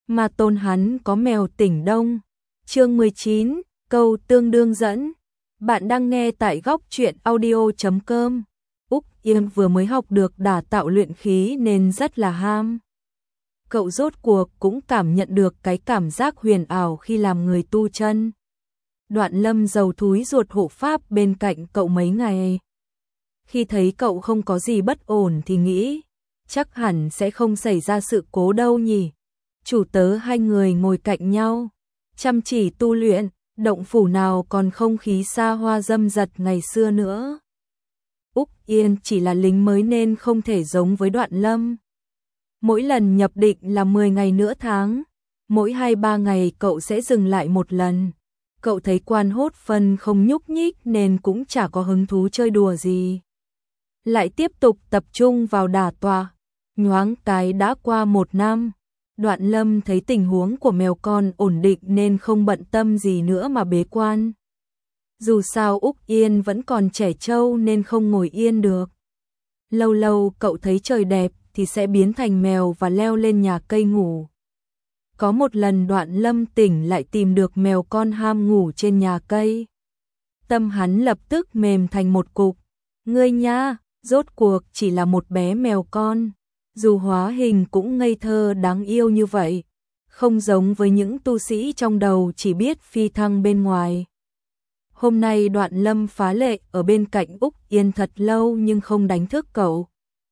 mà tôn hắn có mèo tỉnh đông. Chương 19, câu tương đương dẫn. Bạn đang nghe tại góc truyện audio.com. Úc Yên vừa mới học được đả tạo luyện khí nên rất là ham. Cậu rốt cuộc cũng cảm nhận được cái cảm giác huyền ảo khi làm người tu chân. Đoạn Lâm giàu thúi ruột hộ pháp bên cạnh cậu mấy ngày. Khi thấy cậu không có gì bất ổn thì nghĩ, chắc hẳn sẽ không xảy ra sự cố đâu nhỉ. Chủ tớ hai người ngồi cạnh nhau, chăm chỉ tu luyện, động phủ nào còn không khí xa hoa dâm dật ngày xưa nữa. Úc Yên chỉ là lính mới nên không thể giống với Đoạn Lâm. Mỗi lần nhập định là 10 ngày nửa tháng, mỗi 2-3 ngày cậu sẽ dừng lại một lần. Cậu thấy Quan Hốt Phân không nhúc nhích nên cũng chả có hứng thú chơi đùa gì. Lại tiếp tục tập trung vào đả tọa. Nhoáng cái đã qua 1 năm. Đoạn Lâm thấy tình huống của mèo con ổn định nên không bận tâm gì nữa mà bế quan. Dù sao Úc Yên vẫn còn trẻ trâu nên không ngồi yên được. Lâu lâu cậu thấy trời đẹp thì sẽ biến thành mèo và leo lên nhà cây ngủ. Có một lần Đoạn Lâm tỉnh lại tìm được mèo con ham ngủ trên nhà cây. Tâm hắn lập tức mềm thành một cục. Ngươi nha, rốt cuộc chỉ là một bé mèo con. Dù hóa hình cũng ngây thơ đáng yêu như vậy. Không giống với những tu sĩ trong đầu chỉ biết phi thăng bên ngoài. Hôm nay Đoạn Lâm phá lệ ở bên cạnh Úc Yên thật lâu nhưng không đánh thức cậu.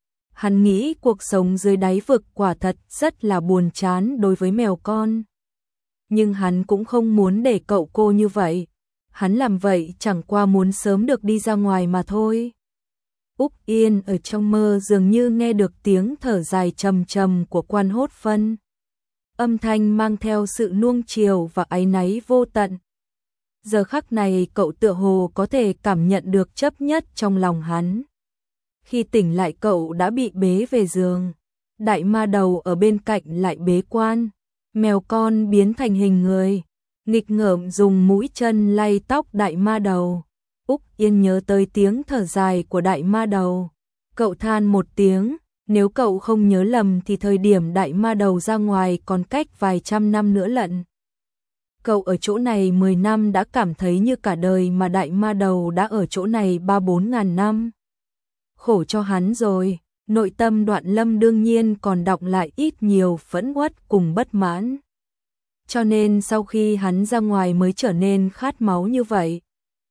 Hắn nghĩ cuộc sống dưới đáy vực quả thật rất là buồn chán đối với mèo con. Nhưng hắn cũng không muốn để cậu cô như vậy. Hắn làm vậy chẳng qua muốn sớm được đi ra ngoài mà thôi. Úc Yên ở trong mơ dường như nghe được tiếng thở dài trầm trầm của Quan Hốt Phân. Âm thanh mang theo sự nuông chiều và áy náy vô tận. Giờ khắc này cậu tựa hồ có thể cảm nhận được chấp nhất trong lòng hắn. Khi tỉnh lại cậu đã bị bế về giường. Đại ma đầu ở bên cạnh lại bế quan. Mèo con biến thành hình người. Nghịch ngợm dùng mũi chân lay tóc đại ma đầu. Úc Yên nhớ tới tiếng thở dài của đại ma đầu. Cậu than một tiếng. Nếu cậu không nhớ lầm thì thời điểm đại ma đầu ra ngoài còn cách vài trăm năm nữa lận. Cậu ở chỗ này 10 năm đã cảm thấy như cả đời mà đại ma đầu đã ở chỗ này 3-4 ngàn năm. Khổ cho hắn rồi, nội tâm Đoạn Lâm đương nhiên còn đọng lại ít nhiều phẫn uất cùng bất mãn. Cho nên sau khi hắn ra ngoài mới trở nên khát máu như vậy.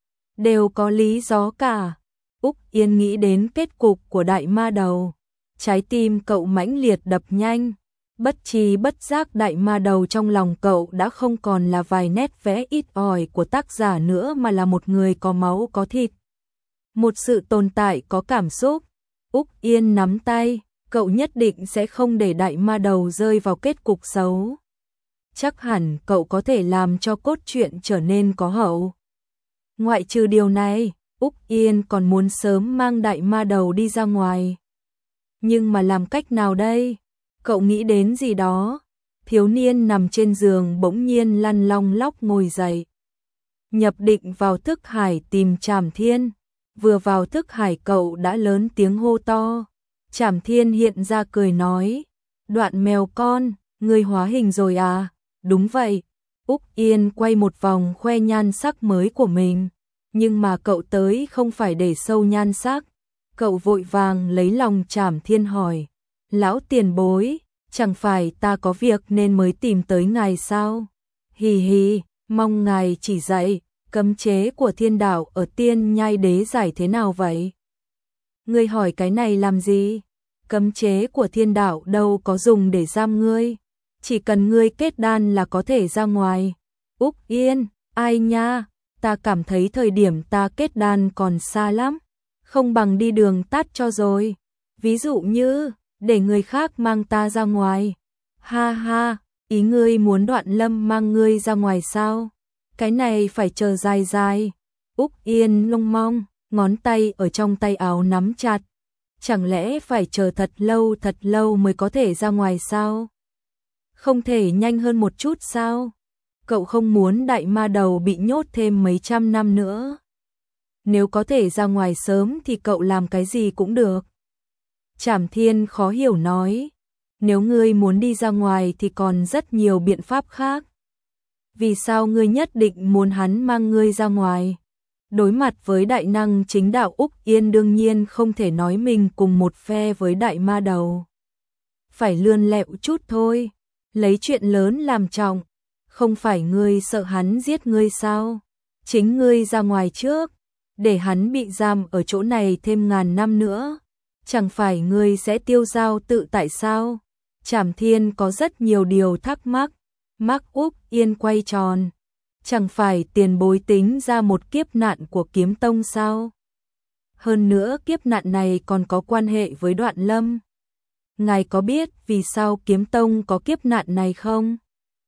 Đều có lý do cả. Úc Yên nghĩ đến kết cục của đại ma đầu. Trái tim cậu mãnh liệt đập nhanh. Bất tri bất giác đại ma đầu trong lòng cậu đã không còn là vài nét vẽ ít ỏi của tác giả nữa mà là một người có máu có thịt. Một sự tồn tại có cảm xúc. Úc Yên nắm tay, cậu nhất định sẽ không để đại ma đầu rơi vào kết cục xấu. Chắc hẳn cậu có thể làm cho cốt truyện trở nên có hậu. Ngoại trừ điều này, Úc Yên còn muốn sớm mang đại ma đầu đi ra ngoài. Nhưng mà làm cách nào đây? Cậu nghĩ đến gì đó. Thiếu niên nằm trên giường bỗng nhiên lăn long lóc ngồi dậy. Nhập định vào thức hải tìm Trảm Thiên. Vừa vào thức hải cậu đã lớn tiếng hô to. Trảm Thiên hiện ra cười nói. Đoạn mèo con, ngươi hóa hình rồi à? Đúng vậy. Úc Yên quay một vòng khoe nhan sắc mới của mình. Nhưng mà cậu tới không phải để sâu nhan sắc. Cậu vội vàng lấy lòng Trảm Thiên hỏi. Lão tiền bối, chẳng phải ta có việc nên mới tìm tới ngài sao? Hì hì, mong ngài chỉ dạy. Cấm chế của thiên đạo ở Tiên Nhai Đế giải thế nào vậy? Ngươi hỏi cái này làm gì? Cấm chế của thiên đạo đâu có dùng để giam ngươi. Chỉ cần ngươi kết đan là có thể ra ngoài. Úc Yên, ai nha? Ta cảm thấy thời điểm ta kết đan còn xa lắm. Không bằng đi đường tắt cho rồi. Ví dụ như, để người khác mang ta ra ngoài. Ha ha, ý ngươi muốn Đoạn Lâm mang ngươi ra ngoài sao? Cái này phải chờ dài dài. Úc Yên lông mong, ngón tay ở trong tay áo nắm chặt. Chẳng lẽ phải chờ thật lâu mới có thể ra ngoài sao? Không thể nhanh hơn một chút sao? Cậu không muốn đại ma đầu bị nhốt thêm mấy trăm năm nữa. Nếu có thể ra ngoài sớm thì cậu làm cái gì cũng được. Trảm Thiên khó hiểu nói. Nếu ngươi muốn đi ra ngoài thì còn rất nhiều biện pháp khác. Vì sao ngươi nhất định muốn hắn mang ngươi ra ngoài? Đối mặt với đại năng chính đạo, Úc Yên đương nhiên không thể nói mình cùng một phe với đại ma đầu. Phải lươn lẹo chút thôi, lấy chuyện lớn làm trọng. Không phải ngươi sợ hắn giết ngươi sao? Chính ngươi ra ngoài trước, để hắn bị giam ở chỗ này thêm ngàn năm nữa. Chẳng phải ngươi sẽ tiêu dao tự tại sao? Trảm Thiên có rất nhiều điều thắc mắc. Mắt Úc Yên quay tròn. Chẳng phải tiền bối tính ra một kiếp nạn của Kiếm Tông sao? Hơn nữa kiếp nạn này còn có quan hệ với Đoạn Lâm. Ngài có biết vì sao Kiếm Tông có kiếp nạn này không?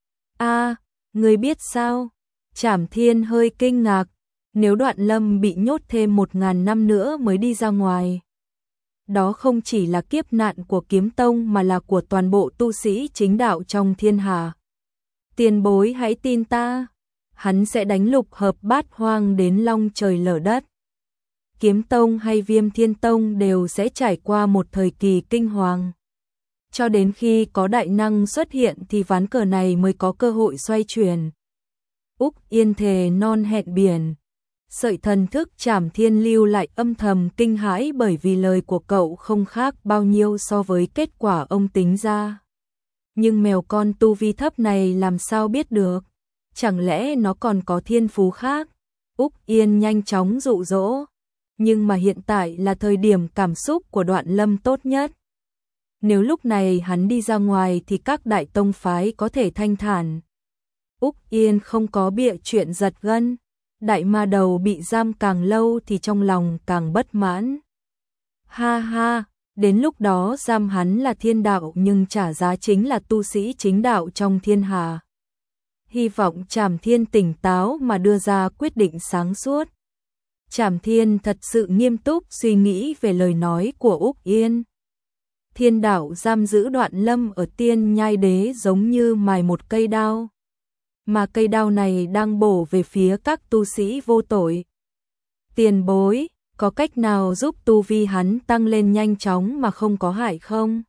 Ngươi biết sao? Trảm Thiên hơi kinh ngạc. Nếu Đoạn Lâm bị nhốt thêm 1000 năm nữa mới đi ra ngoài, đó không chỉ là kiếp nạn của Kiếm Tông mà là của toàn bộ tu sĩ chính đạo trong thiên hạ. Tiền bối hãy tin ta, hắn sẽ đánh lục hợp bát hoang đến long trời lở đất. Kiếm Tông hay Viêm Thiên Tông đều sẽ trải qua một thời kỳ kinh hoàng. Cho đến khi có đại năng xuất hiện thì ván cờ này mới có cơ hội xoay chuyển. Úc Yên thề non hẹn biển. Sợi thần thức Trảm Thiên lưu lại âm thầm kinh hãi bởi vì lời của cậu không khác bao nhiêu so với kết quả ông tính ra. Nhưng mèo con tu vi thấp này làm sao biết được? Chẳng lẽ nó còn có thiên phú khác? Úc Yên nhanh chóng dụ dỗ. Nhưng mà hiện tại là thời điểm cảm xúc của Đoạn Lâm tốt nhất. Nếu lúc này hắn đi ra ngoài thì các đại tông phái có thể thanh thản. Úc Yên không có bịa chuyện giật gân. Đại ma đầu bị giam càng lâu thì trong lòng càng bất mãn. Ha ha, đến lúc đó giam hắn là thiên đạo nhưng trả giá chính là tu sĩ chính đạo trong thiên hà. Hy vọng Trảm Thiên tỉnh táo mà đưa ra quyết định sáng suốt. Trảm Thiên thật sự nghiêm túc suy nghĩ về lời nói của Úc Yên. Thiên đạo giam giữ Đoạn Lâm ở Tiên Nhai Đế giống như mài một cây đao. Mà cây đao này đang bổ về phía các tu sĩ vô tội. Tiền bối, có cách nào giúp tu vi hắn tăng lên nhanh chóng mà không có hại không?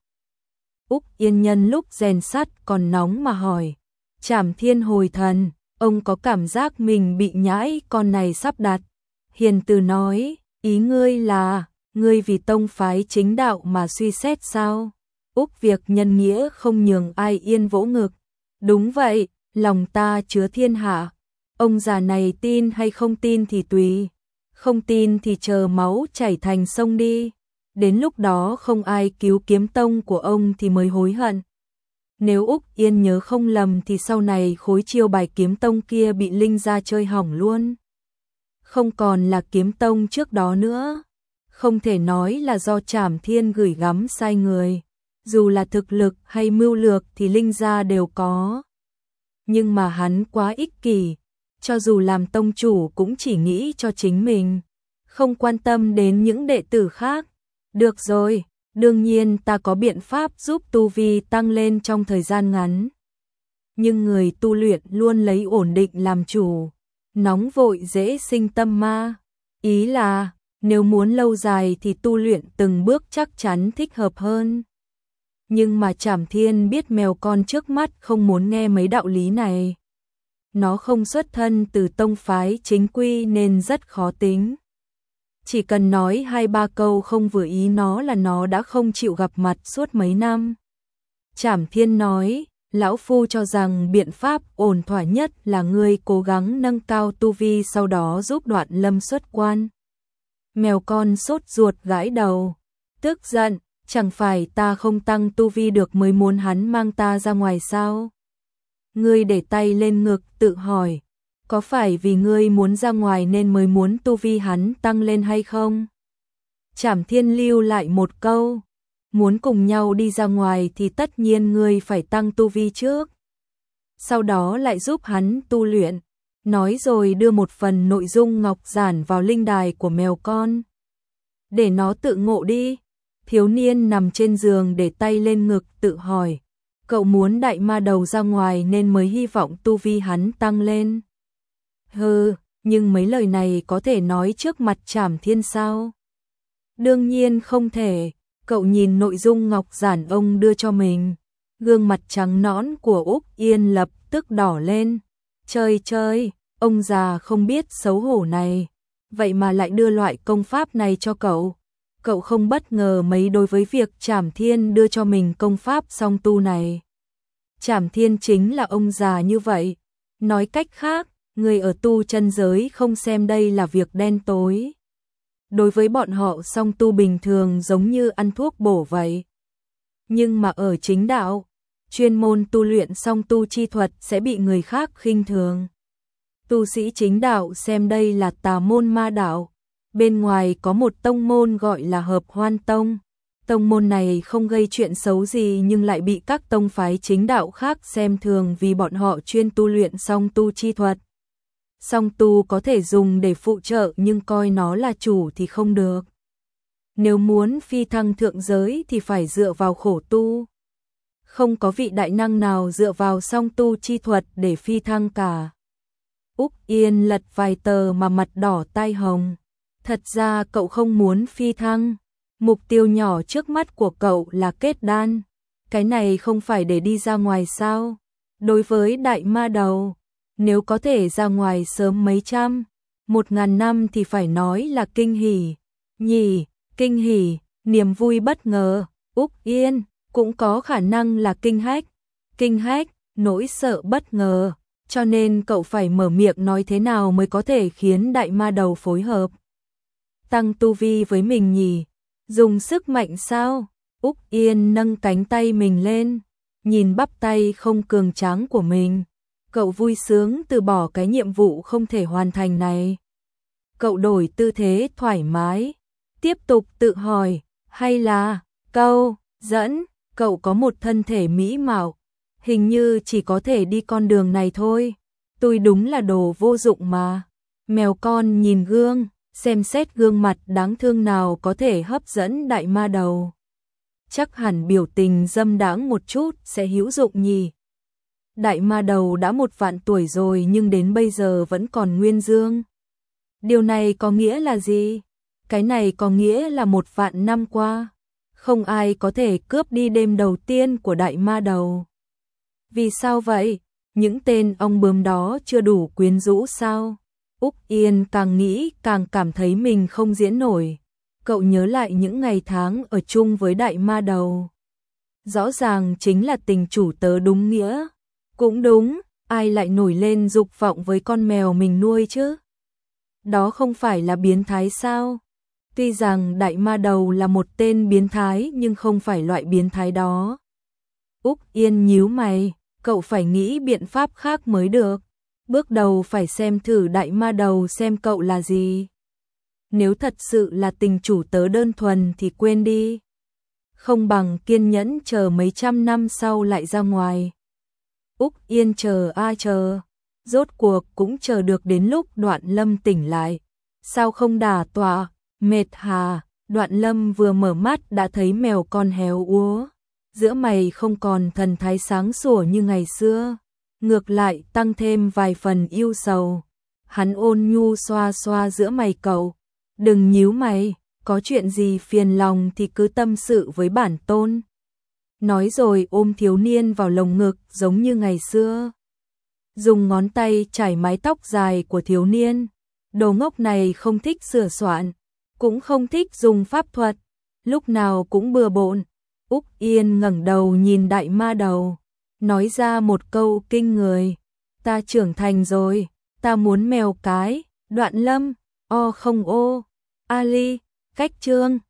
Úc Yên nhân lúc rèn sắt còn nóng mà hỏi. Trảm Thiên hồi thần, ông có cảm giác mình bị nhãi con này sắp đặt. Hiền từ nói, ý ngươi là, ngươi vì tông phái chính đạo mà suy xét sao? Úc việc nhân nghĩa không nhường ai yên vỗ ngực. Đúng vậy. Lòng ta chứa thiên hạ, ông già này tin hay không tin thì tùy, không tin thì chờ máu chảy thành sông đi, đến lúc đó không ai cứu Kiếm Tông của ông thì mới hối hận. Nếu Úc Yên nhớ không lầm thì sau này khối chiêu bài Kiếm Tông kia bị Linh gia chơi hỏng luôn. Không còn là Kiếm Tông trước đó nữa, không thể nói là do Trảm Thiên gửi gắm sai người, dù là thực lực hay mưu lược thì Linh gia đều có. Nhưng mà hắn quá ích kỷ, cho dù làm tông chủ cũng chỉ nghĩ cho chính mình, không quan tâm đến những đệ tử khác. Được rồi, đương nhiên ta có biện pháp giúp tu vi tăng lên trong thời gian ngắn. Nhưng người tu luyện luôn lấy ổn định làm chủ, nóng vội dễ sinh tâm ma. Ý là, nếu muốn lâu dài thì tu luyện từng bước chắc chắn thích hợp hơn. Nhưng mà Trảm Thiên biết mèo con trước mắt không muốn nghe mấy đạo lý này. Nó không xuất thân từ tông phái chính quy nên rất khó tính. Chỉ cần nói 2-3 câu không vừa ý nó là nó đã không chịu gặp mặt suốt mấy năm. Trảm Thiên nói, lão phu cho rằng biện pháp ổn thỏa nhất là ngươi cố gắng nâng cao tu vi sau đó giúp Đoạn Lâm xuất quan. Mèo con sốt ruột gãi đầu, tức giận. Chẳng phải ta không tăng tu vi được mới muốn hắn mang ta ra ngoài sao? Ngươi để tay lên ngực tự hỏi, có phải vì ngươi muốn ra ngoài nên mới muốn tu vi hắn tăng lên hay không? Trảm Thiên lưu lại một câu, muốn cùng nhau đi ra ngoài thì tất nhiên ngươi phải tăng tu vi trước. Sau đó lại giúp hắn tu luyện, nói rồi đưa một phần nội dung ngọc giản vào linh đài của mèo con. Để nó tự ngộ đi. Thiếu niên nằm trên giường để tay lên ngực tự hỏi, cậu muốn đại ma đầu ra ngoài nên mới hy vọng tu vi hắn tăng lên. Hừ, nhưng mấy lời này có thể nói trước mặt Trảm Thiên sao? Đương nhiên không thể, Cậu nhìn nội dung ngọc giản ông đưa cho mình, gương mặt trắng nõn của Úc Yên lập tức đỏ lên. Chơi, ông già không biết xấu hổ này, vậy mà lại đưa loại công pháp này cho cậu. Cậu không bất ngờ mấy đối với việc Trảm Thiên đưa cho mình công pháp song tu này. Trảm Thiên chính là ông già như vậy. Nói cách khác, người ở tu chân giới không xem đây là việc đen tối. Đối với bọn họ song tu bình thường giống như ăn thuốc bổ vậy. Nhưng mà ở chính đạo, chuyên môn tu luyện song tu chi thuật sẽ bị người khác khinh thường. Tu sĩ chính đạo xem đây là tà môn ma đạo. Bên ngoài có một tông môn gọi là Hợp Hoan Tông. Tông môn này không gây chuyện xấu gì nhưng lại bị các tông phái chính đạo khác xem thường vì bọn họ chuyên tu luyện song tu chi thuật. Song tu có thể dùng để phụ trợ nhưng coi nó là chủ thì không được. Nếu muốn phi thăng thượng giới thì phải dựa vào khổ tu. Không có vị đại năng nào dựa vào song tu chi thuật để phi thăng cả. Úc Yên lật vài tờ mà mặt đỏ tai hồng. Thật ra cậu không muốn phi thăng. Mục tiêu nhỏ trước mắt của cậu là kết đan. Cái này không phải để đi ra ngoài sao? Đối với đại ma đầu, nếu có thể ra ngoài sớm mấy trăm, 1000 năm thì phải nói là kinh hỉ. Nhỉ, kinh hỉ, niềm vui bất ngờ. Úc Yên cũng có khả năng là kinh hách. Kinh hách, nỗi sợ bất ngờ. Cho nên cậu phải mở miệng nói thế nào mới có thể khiến đại ma đầu phối hợp. Tăng tu vi với mình nhỉ? Dùng sức mạnh sao? Úc Yên nâng cánh tay mình lên, nhìn bắp tay không cường tráng của mình. Cậu vui sướng từ bỏ cái nhiệm vụ không thể hoàn thành này. Cậu đổi tư thế thoải mái, tiếp tục tự hỏi, hay là câu dẫn, cậu có một thân thể mỹ mạo, hình như chỉ có thể đi con đường này thôi. Tôi đúng là đồ vô dụng mà. Mèo con nhìn gương, xem xét gương mặt đáng thương nào có thể hấp dẫn đại ma đầu. Chắc hẳn biểu tình dâm đãng một chút sẽ hữu dụng nhỉ. Đại ma đầu đã 1.000.000 tuổi rồi nhưng đến bây giờ vẫn còn nguyên dương. Điều này có nghĩa là gì? Cái này có nghĩa là 1.000.000 năm qua, không ai có thể cướp đi đêm đầu tiên của đại ma đầu. Vì sao vậy? Những tên ong bướm đó chưa đủ quyến rũ sao? Úc Yên càng nghĩ càng cảm thấy mình không diễn nổi. Cậu nhớ lại những ngày tháng ở chung với đại ma đầu. Rõ ràng chính là tình chủ tớ đúng nghĩa. Cũng đúng, ai lại nổi lên dục vọng với con mèo mình nuôi chứ? Đó không phải là biến thái sao? Tuy rằng đại ma đầu là một tên biến thái nhưng không phải loại biến thái đó. Úc Yên nhíu mày, cậu phải nghĩ biện pháp khác mới được. Bước đầu phải xem thử đại ma đầu xem cậu là gì. Nếu thật sự là tình chủ tớ đơn thuần thì quên đi. Không bằng kiên nhẫn chờ mấy trăm năm sau lại ra ngoài. Úc Yên chờ ai chờ. Rốt cuộc cũng chờ được đến lúc Đoạn Lâm tỉnh lại. Sao không đả tọa, mệt hà. Đoạn Lâm vừa mở mắt đã thấy mèo con héo úa. Giữa mày không còn thần thái sáng sủa như ngày xưa. Ngược lại tăng thêm vài phần yêu sầu. Hắn ôn nhu xoa xoa giữa mày cậu. Đừng nhíu mày, có chuyện gì phiền lòng thì cứ tâm sự với bản tôn. Nói rồi ôm thiếu niên vào lồng ngực giống như ngày xưa. Dùng ngón tay chải mái tóc dài của thiếu niên. Đồ ngốc này không thích sửa soạn, cũng không thích dùng pháp thuật, lúc nào cũng bừa bộn. Úc Yên ngẩng đầu nhìn đại ma đầu, nói ra một câu kinh người. Ta trưởng thành rồi, ta muốn mèo cái. Đoạn Lâm, o không ô. Ali, cách chương.